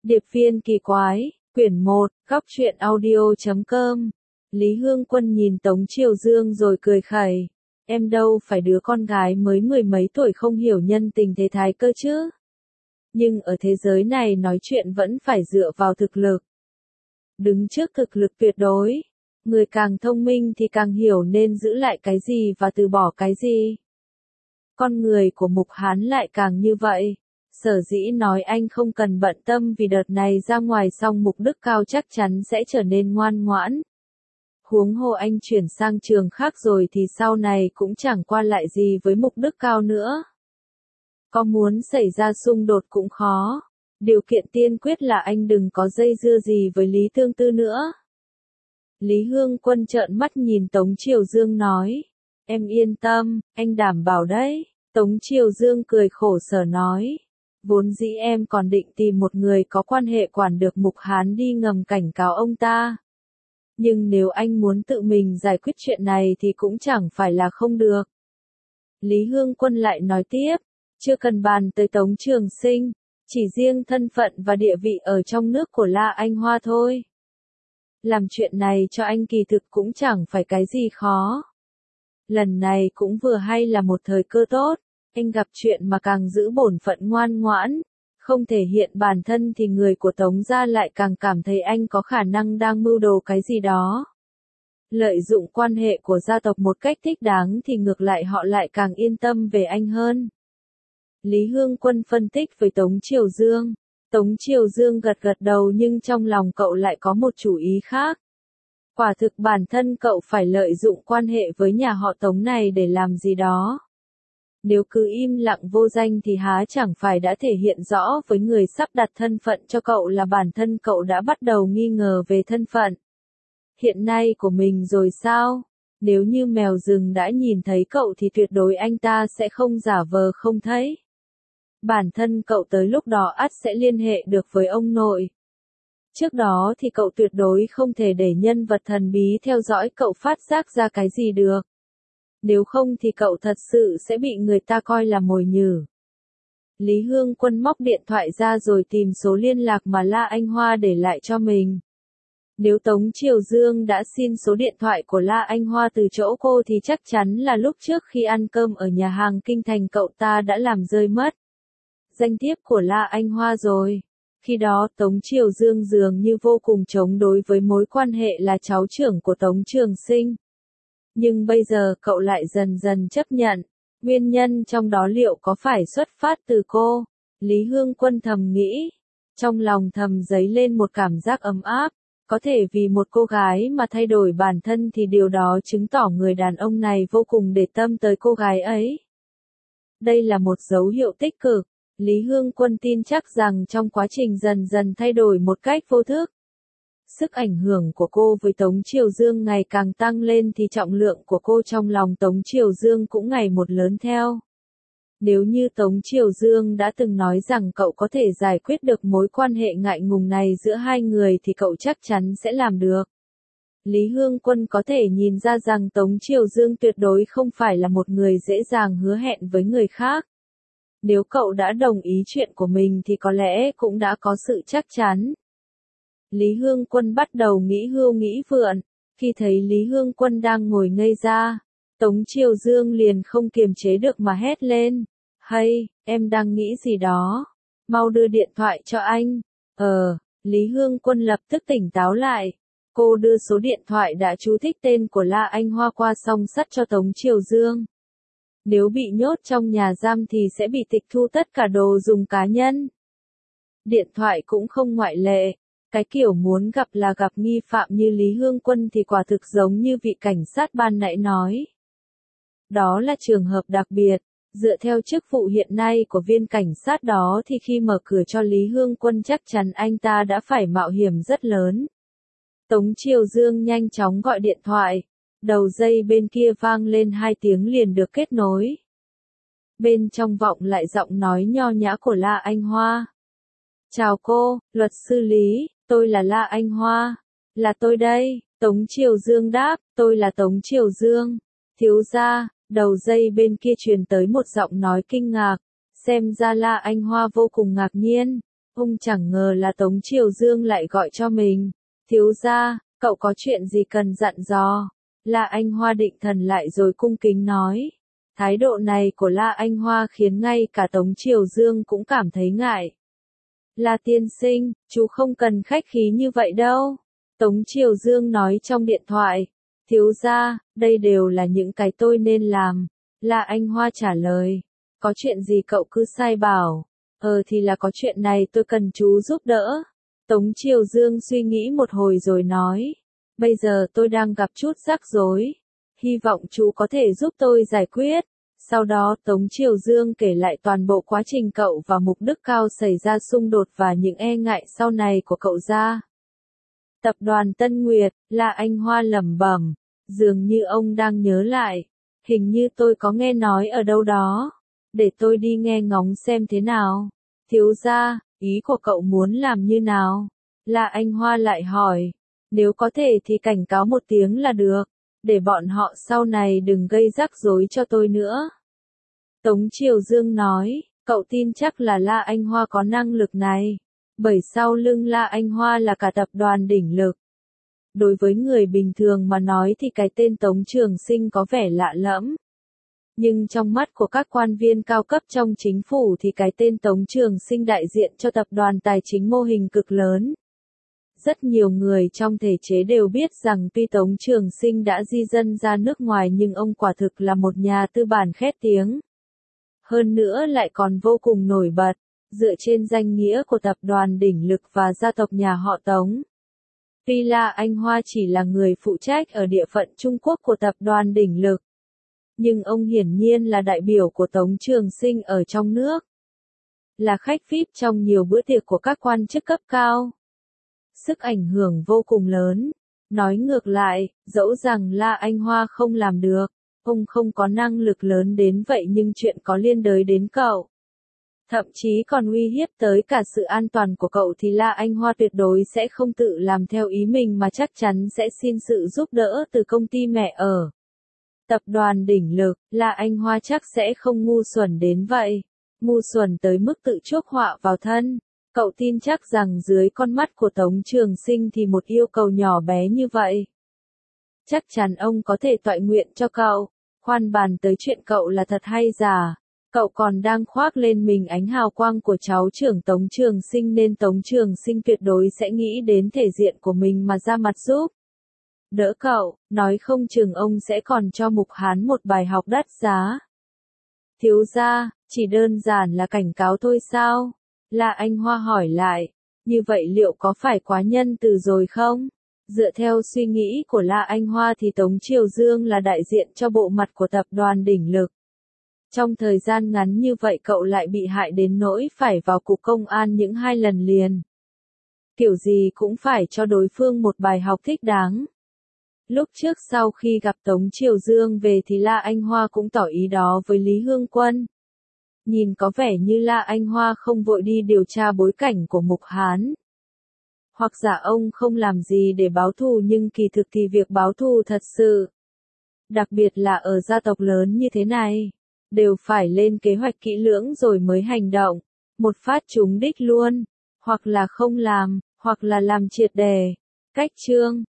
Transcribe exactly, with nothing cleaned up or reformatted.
Điệp viên kỳ quái, quyển một, góc truyện audio chấm com. Lý Hương Quân nhìn Tống Triều Dương rồi cười khẩy. Em đâu phải đứa con gái mới mười mấy tuổi không hiểu nhân tình thế thái cơ chứ. Nhưng ở thế giới này nói chuyện vẫn phải dựa vào thực lực. Đứng trước thực lực tuyệt đối, người càng thông minh thì càng hiểu nên giữ lại cái gì và từ bỏ cái gì. Con người của Mục Hán lại càng như vậy. Sở dĩ nói anh không cần bận tâm vì đợt này ra ngoài xong Mục Đức Cao chắc chắn sẽ trở nên ngoan ngoãn. Huống hồ anh chuyển sang trường khác rồi thì sau này cũng chẳng qua lại gì với Mục Đức Cao nữa. Có muốn xảy ra xung đột cũng khó. Điều kiện tiên quyết là anh đừng có dây dưa gì với Lý Tương Tư nữa. Lý Hương Quân trợn mắt nhìn Tống Triều Dương nói. Em yên tâm, anh đảm bảo đấy. Tống Triều Dương cười khổ sở nói. Vốn dĩ em còn định tìm một người có quan hệ quản được Mục Hán đi ngầm cảnh cáo ông ta. Nhưng nếu anh muốn tự mình giải quyết chuyện này thì cũng chẳng phải là không được. Lý Hương Quân lại nói tiếp, chưa cần bàn tới Tống Trường Sinh, chỉ riêng thân phận và địa vị ở trong nước của La Anh Hoa thôi. Làm chuyện này cho anh kỳ thực cũng chẳng phải cái gì khó. Lần này cũng vừa hay là một thời cơ tốt, anh gặp chuyện mà càng giữ bổn phận ngoan ngoãn, không thể hiện bản thân thì người của Tống gia lại càng cảm thấy anh có khả năng đang mưu đồ cái gì đó. Lợi dụng quan hệ của gia tộc một cách thích đáng thì ngược lại họ lại càng yên tâm về anh hơn. Lý Hương Quân phân tích với Tống Triều Dương. Tống Triều Dương gật gật đầu nhưng trong lòng cậu lại có một chủ ý khác. Quả thực bản thân cậu phải lợi dụng quan hệ với nhà họ Tống này để làm gì đó. Nếu cứ im lặng vô danh thì há chẳng phải đã thể hiện rõ với người sắp đặt thân phận cho cậu là bản thân cậu đã bắt đầu nghi ngờ về thân phận hiện nay của mình rồi sao? Nếu như mèo rừng đã nhìn thấy cậu thì tuyệt đối anh ta sẽ không giả vờ không thấy. Bản thân cậu tới lúc đó ắt sẽ liên hệ được với ông nội. Trước đó thì cậu tuyệt đối không thể để nhân vật thần bí theo dõi cậu phát giác ra cái gì được. Nếu không thì cậu thật sự sẽ bị người ta coi là mồi nhử. Lý Hương Quân móc điện thoại ra rồi tìm số liên lạc mà La Anh Hoa để lại cho mình. Nếu Tống Triều Dương đã xin số điện thoại của La Anh Hoa từ chỗ cô thì chắc chắn là lúc trước khi ăn cơm ở nhà hàng Kinh Thành cậu ta đã làm rơi mất danh thiếp của La Anh Hoa rồi. Khi đó Tống Triều Dương dường như vô cùng chống đối với mối quan hệ là cháu trưởng của Tống Trường Sinh. Nhưng bây giờ cậu lại dần dần chấp nhận, nguyên nhân trong đó liệu có phải xuất phát từ cô? Lý Hương Quân thầm nghĩ, trong lòng thầm dấy lên một cảm giác ấm áp, có thể vì một cô gái mà thay đổi bản thân thì điều đó chứng tỏ người đàn ông này vô cùng để tâm tới cô gái ấy. Đây là một dấu hiệu tích cực, Lý Hương Quân tin chắc rằng trong quá trình dần dần thay đổi một cách vô thức, sức ảnh hưởng của cô với Tống Triều Dương ngày càng tăng lên thì trọng lượng của cô trong lòng Tống Triều Dương cũng ngày một lớn theo. Nếu như Tống Triều Dương đã từng nói rằng cậu có thể giải quyết được mối quan hệ ngại ngùng này giữa hai người thì cậu chắc chắn sẽ làm được. Lý Hương Quân có thể nhìn ra rằng Tống Triều Dương tuyệt đối không phải là một người dễ dàng hứa hẹn với người khác. Nếu cậu đã đồng ý chuyện của mình thì có lẽ cũng đã có sự chắc chắn. Lý Hương Quân bắt đầu nghĩ hưu nghĩ vượn, khi thấy Lý Hương Quân đang ngồi ngây ra, Tống Triều Dương liền không kiềm chế được mà hét lên. Hay, em đang nghĩ gì đó? Mau đưa điện thoại cho anh. Ờ, Lý Hương Quân lập tức tỉnh táo lại. Cô đưa số điện thoại đã chú thích tên của La Anh Hoa qua song sắt cho Tống Triều Dương. Nếu bị nhốt trong nhà giam thì sẽ bị tịch thu tất cả đồ dùng cá nhân. Điện thoại cũng không ngoại lệ. Cái kiểu muốn gặp là gặp nghi phạm như Lý Hương Quân thì quả thực giống như vị cảnh sát ban nãy nói. Đó là trường hợp đặc biệt, dựa theo chức vụ hiện nay của viên cảnh sát đó thì khi mở cửa cho Lý Hương Quân chắc chắn anh ta đã phải mạo hiểm rất lớn. Tống Triều Dương nhanh chóng gọi điện thoại, đầu dây bên kia vang lên hai tiếng liền được kết nối. Bên trong vọng lại giọng nói nho nhã của La Anh Hoa. Chào cô, luật sư Lý, tôi là La Anh Hoa. Là tôi đây, Tống Triều Dương đáp, tôi là Tống Triều Dương. Thiếu gia, đầu dây bên kia truyền tới một giọng nói kinh ngạc, xem ra La Anh Hoa vô cùng ngạc nhiên. Ông chẳng ngờ là Tống Triều Dương lại gọi cho mình. Thiếu gia, cậu có chuyện gì cần dặn dò? La Anh Hoa định thần lại rồi cung kính nói. Thái độ này của La Anh Hoa khiến ngay cả Tống Triều Dương cũng cảm thấy ngại. La tiên sinh, chú không cần khách khí như vậy đâu. Tống Triều Dương nói trong điện thoại. Thiếu gia, đây đều là những cái tôi nên làm. La Anh Hoa trả lời. Có chuyện gì cậu cứ sai bảo. Ờ thì là có chuyện này tôi cần chú giúp đỡ. Tống Triều Dương suy nghĩ một hồi rồi nói. Bây giờ tôi đang gặp chút rắc rối. Hy vọng chú có thể giúp tôi giải quyết. Sau đó Tống Triều Dương kể lại toàn bộ quá trình cậu và Mục Đức Cao xảy ra xung đột và những e ngại sau này của cậu ra. Tập đoàn Tân Nguyệt, La Anh Hoa lẩm bẩm, dường như ông đang nhớ lại. Hình như tôi có nghe nói ở đâu đó. Để tôi đi nghe ngóng xem thế nào. Thiếu gia, ý của cậu muốn làm như nào? La Anh Hoa lại hỏi. Nếu có thể thì cảnh cáo một tiếng là được. Để bọn họ sau này đừng gây rắc rối cho tôi nữa. Tống Triều Dương nói, cậu tin chắc là La Anh Hoa có năng lực này. Bởi sau lưng La Anh Hoa là cả tập đoàn đỉnh lực. Đối với người bình thường mà nói thì cái tên Tống Trường Sinh có vẻ lạ lẫm. Nhưng trong mắt của các quan viên cao cấp trong chính phủ thì cái tên Tống Trường Sinh đại diện cho tập đoàn tài chính mô hình cực lớn. Rất nhiều người trong thể chế đều biết rằng tuy Tống Trường Sinh đã di dân ra nước ngoài nhưng ông quả thực là một nhà tư bản khét tiếng. Hơn nữa lại còn vô cùng nổi bật, dựa trên danh nghĩa của tập đoàn đỉnh lực và gia tộc nhà họ Tống. Tuy La Anh Hoa chỉ là người phụ trách ở địa phận Trung Quốc của tập đoàn đỉnh lực, nhưng ông hiển nhiên là đại biểu của Tống Trường Sinh ở trong nước. Là khách vi ai pi trong nhiều bữa tiệc của các quan chức cấp cao. Sức ảnh hưởng vô cùng lớn. Nói ngược lại, dẫu rằng La Anh Hoa không làm được, ông không có năng lực lớn đến vậy nhưng chuyện có liên đới đến cậu. Thậm chí còn uy hiếp tới cả sự an toàn của cậu thì La Anh Hoa tuyệt đối sẽ không tự làm theo ý mình mà chắc chắn sẽ xin sự giúp đỡ từ công ty mẹ ở. Tập đoàn đỉnh lực, La Anh Hoa chắc sẽ không ngu xuẩn đến vậy. Ngu xuẩn tới mức tự chuốc họa vào thân. Cậu tin chắc rằng dưới con mắt của Tống Trường Sinh thì một yêu cầu nhỏ bé như vậy. Chắc chắn ông có thể toại nguyện cho cậu. Khoan bàn tới chuyện cậu là thật hay giả. Cậu còn đang khoác lên mình ánh hào quang của cháu trưởng Tống Trường Sinh nên Tống Trường Sinh tuyệt đối sẽ nghĩ đến thể diện của mình mà ra mặt giúp. Đỡ cậu, nói không chừng ông sẽ còn cho Mục Hán một bài học đắt giá. Thiếu gia, chỉ đơn giản là cảnh cáo thôi sao? La Anh Hoa hỏi lại, như vậy liệu có phải quá nhân từ rồi không? Dựa theo suy nghĩ của La Anh Hoa thì Tống Triều Dương là đại diện cho bộ mặt của tập đoàn đỉnh lực. Trong thời gian ngắn như vậy cậu lại bị hại đến nỗi phải vào cục công an những hai lần liền. Kiểu gì cũng phải cho đối phương một bài học thích đáng. Lúc trước sau khi gặp Tống Triều Dương về thì La Anh Hoa cũng tỏ ý đó với Lý Hương Quân. Nhìn có vẻ như La Anh Hoa không vội đi điều tra bối cảnh của Mục Hán. Hoặc giả ông không làm gì để báo thù nhưng kỳ thực thì việc báo thù thật sự. Đặc biệt là ở gia tộc lớn như thế này. Đều phải lên kế hoạch kỹ lưỡng rồi mới hành động. Một phát trúng đích luôn. Hoặc là không làm, hoặc là làm triệt đề. Cách chương